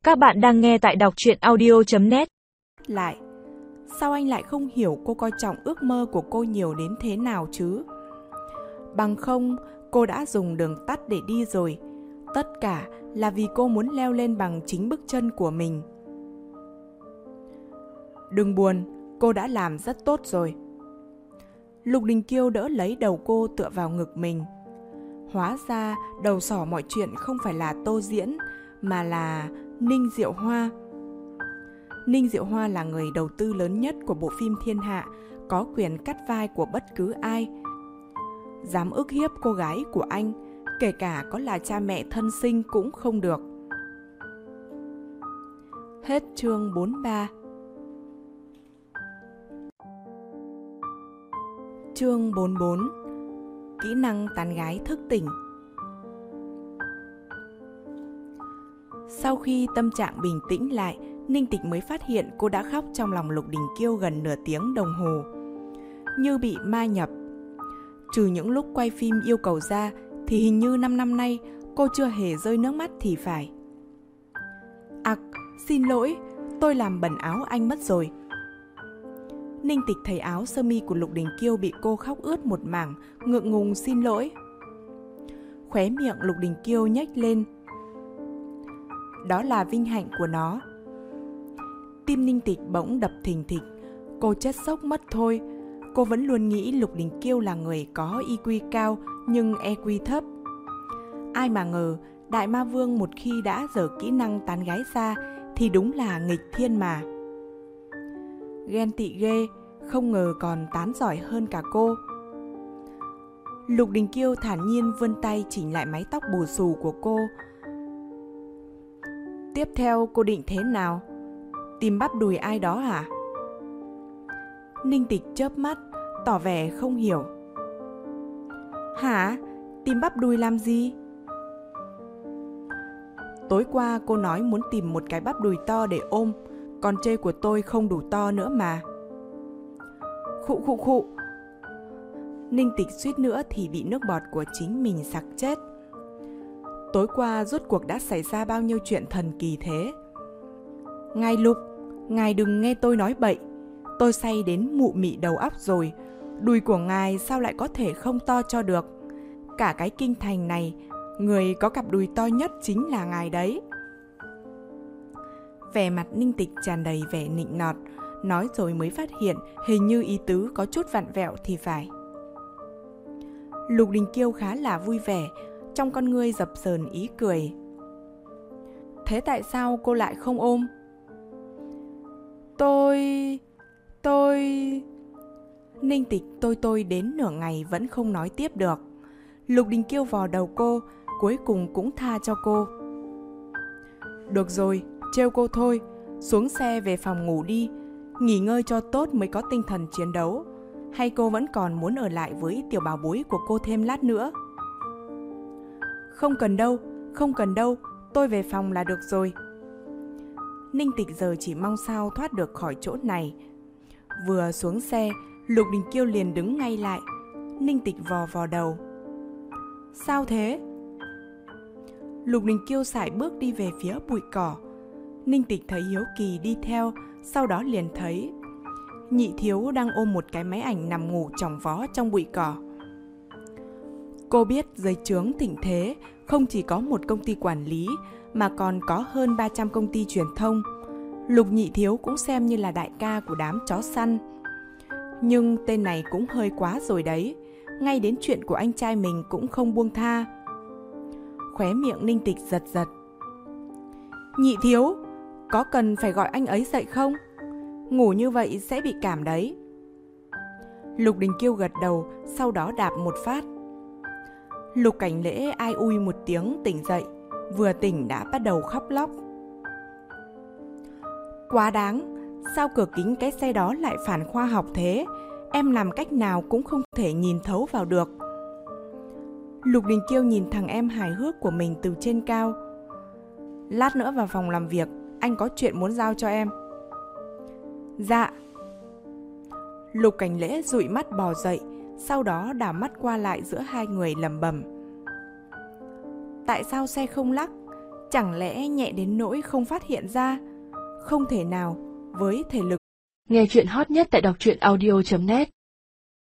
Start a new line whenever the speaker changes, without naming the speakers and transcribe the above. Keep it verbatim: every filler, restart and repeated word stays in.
Các bạn đang nghe tại đọc truyện audio chấm net.
Lại, sao anh lại không hiểu cô coi trọng ước mơ của cô nhiều đến thế nào chứ? Bằng không, cô đã dùng đường tắt để đi rồi. Tất cả là vì cô muốn leo lên bằng chính bước chân của mình. Đừng buồn, cô đã làm rất tốt rồi. Lục Đình Kiêu đỡ lấy đầu cô tựa vào ngực mình. Hóa ra đầu sỏ mọi chuyện không phải là Tô Diễn, mà là Ninh Diệu Hoa. Ninh Diệu Hoa là người đầu tư lớn nhất của bộ phim Thiên Hạ, có quyền cắt vai của bất cứ ai. Dám ức hiếp cô gái của anh, kể cả có là cha mẹ thân sinh cũng không được. Hết chương bốn mươi ba. Chương bốn mươi bốn. Kỹ năng tán gái thức tỉnh. Sau khi tâm trạng bình tĩnh lại, Ninh Tịch mới phát hiện cô đã khóc trong lòng Lục Đình Kiêu gần nửa tiếng đồng hồ. Như bị ma nhập. Trừ những lúc quay phim yêu cầu ra, thì hình như năm năm nay cô chưa hề rơi nước mắt thì phải. Ặc, xin lỗi, tôi làm bẩn áo anh mất rồi. Ninh Tịch thấy áo sơ mi của Lục Đình Kiêu bị cô khóc ướt một mảng, ngượng ngùng xin lỗi. Khóe miệng Lục Đình Kiêu nhếch lên. Đó là vinh hạnh của nó. Tim Ninh Tịch bỗng đập thình thịch. Cô chết sốc mất thôi. Cô vẫn luôn nghĩ Lục Đình Kiêu là người có i kiu cao nhưng e quy thấp. Ai mà ngờ Đại Ma Vương một khi đã dở kỹ năng tán gái ra thì đúng là nghịch thiên mà. Ghen tị ghê, không ngờ còn tán giỏi hơn cả cô. Lục Đình Kiêu thản nhiên vươn tay chỉnh lại mái tóc bù xù của cô. Tiếp theo cô định thế nào? Tìm bắp đùi ai đó hả? Ninh Tịch chớp mắt, tỏ vẻ không hiểu. Hả? Tìm bắp đùi làm gì? Tối qua cô nói muốn tìm một cái bắp đùi to để ôm, còn chê của tôi không đủ to nữa mà. Khụ khụ khụ. Ninh Tịch suýt nữa thì bị nước bọt của chính mình sặc chết. Tối qua rốt cuộc đã xảy ra bao nhiêu chuyện thần kỳ thế? Ngài Lục, ngài đừng nghe tôi nói bậy. Tôi say đến mụ mị đầu óc rồi. Đùi của ngài sao lại có thể không to cho được? Cả cái kinh thành này, người có cặp đùi to nhất chính là ngài đấy. Vẻ mặt Ninh Tịch tràn đầy vẻ nịnh nọt, nói rồi mới phát hiện hình như ý tứ có chút vặn vẹo thì phải. Lục Đình Kiêu khá là vui vẻ, trong con ngươi dập dờn ý cười. Thế tại sao cô lại không ôm? Tôi... tôi... Ninh Tịch tôi tôi đến nửa ngày vẫn không nói tiếp được. Lục Đình Kiêu vò đầu cô, cuối cùng cũng tha cho cô. Được rồi, trêu cô thôi, xuống xe về phòng ngủ đi, nghỉ ngơi cho tốt mới có tinh thần chiến đấu. Hay cô vẫn còn muốn ở lại với tiểu bảo bối của cô thêm lát nữa? Không cần đâu, không cần đâu, tôi về phòng là được rồi. Ninh Tịch giờ chỉ mong sao thoát được khỏi chỗ này. Vừa xuống xe, Lục Đình Kiêu liền đứng ngay lại. Ninh Tịch vò vò đầu. Sao thế? Lục Đình Kiêu sải bước đi về phía bụi cỏ. Ninh Tịch thấy hiếu kỳ đi theo, sau đó liền thấy Nhị Thiếu đang ôm một cái máy ảnh nằm ngủ chỏng vó trong bụi cỏ. Cô biết dưới trướng Thịnh Thế không chỉ có một công ty quản lý mà còn có hơn ba trăm công ty truyền thông. Lục Nhị Thiếu cũng xem như là đại ca của đám chó săn. Nhưng tên này cũng hơi quá rồi đấy, ngay đến chuyện của anh trai mình cũng không buông tha. Khóe miệng Ninh Tịch giật giật. Nhị Thiếu, có cần phải gọi anh ấy dậy không? Ngủ như vậy sẽ bị cảm đấy. Lục Đình Kiêu gật đầu, sau đó đạp một phát. Lục Cảnh Lễ ai ui một tiếng tỉnh dậy, vừa tỉnh đã bắt đầu khóc lóc. Quá đáng, sao cửa kính cái xe đó lại phản khoa học thế? Em làm cách nào cũng không thể nhìn thấu vào được. Lục Đình Kiêu nhìn thằng em hài hước của mình từ trên cao. Lát nữa vào phòng làm việc, anh có chuyện muốn giao cho em. Dạ. Lục Cảnh Lễ dụi mắt bò dậy, sau đó đảo mắt qua lại giữa hai người lẩm bẩm. Tại sao xe không lắc? Chẳng lẽ nhẹ đến nỗi không phát hiện ra? Không thể nào, với thể lực.
Nghe chuyện hot nhất tại đọc truyện audio chấm net